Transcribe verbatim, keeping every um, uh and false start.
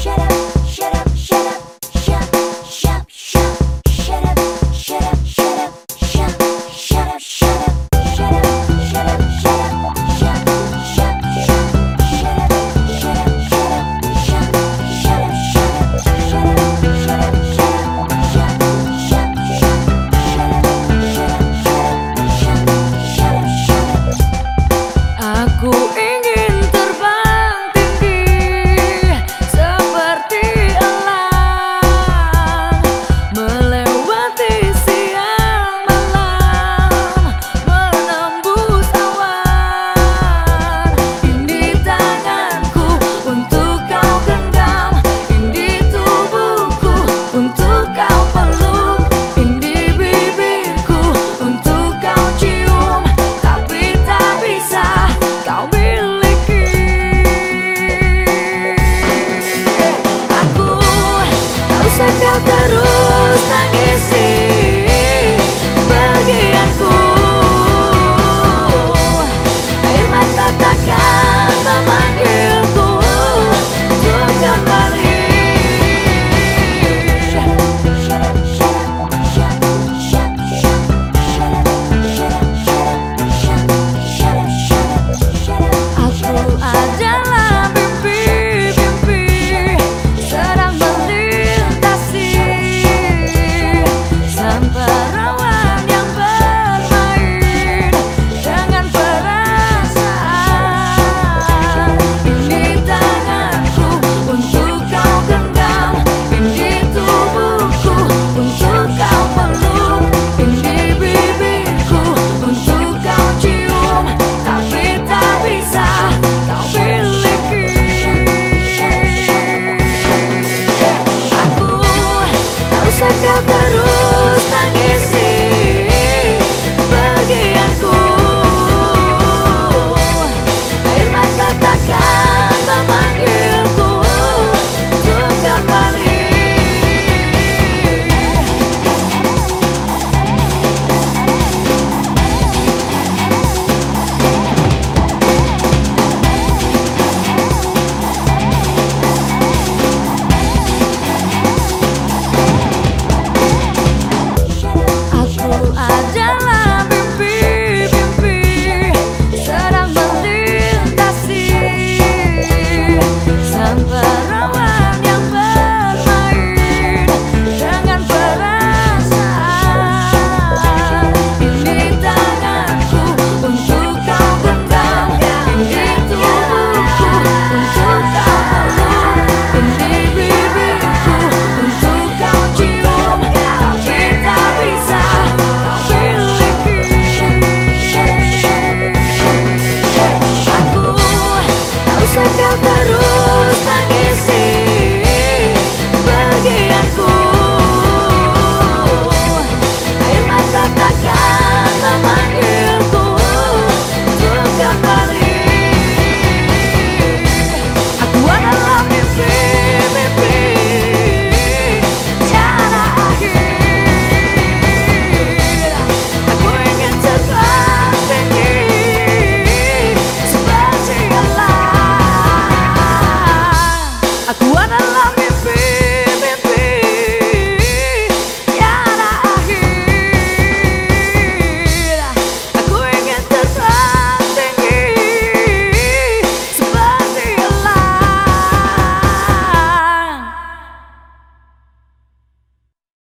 Kau terus tangisi bagianku, air mata takkan memanggilku untuk kembali. Aku adalah mimpi-mimpi sedang melintasi perawan yang bermain dengan perasaan. Ini tanganku untuk kau genggam, ini tubuhku untuk kau peluk, ini bibirku untuk kau cium, tapi tak bisa kau miliki. Aku tak usah kau terus tangisi bagianku, air mata takkan memanggilku untuk kembali. Aku adalah mimpi-mimpi sedang melintasi sang perawan yang bermain dengan perasaan. Ini tanganku untuk kau genggam, ini tubuhku untuk kau peluk, ini bibirku untuk kau cium, tapi tak bisa kau miliki. Aku tak usah kau terus tangisi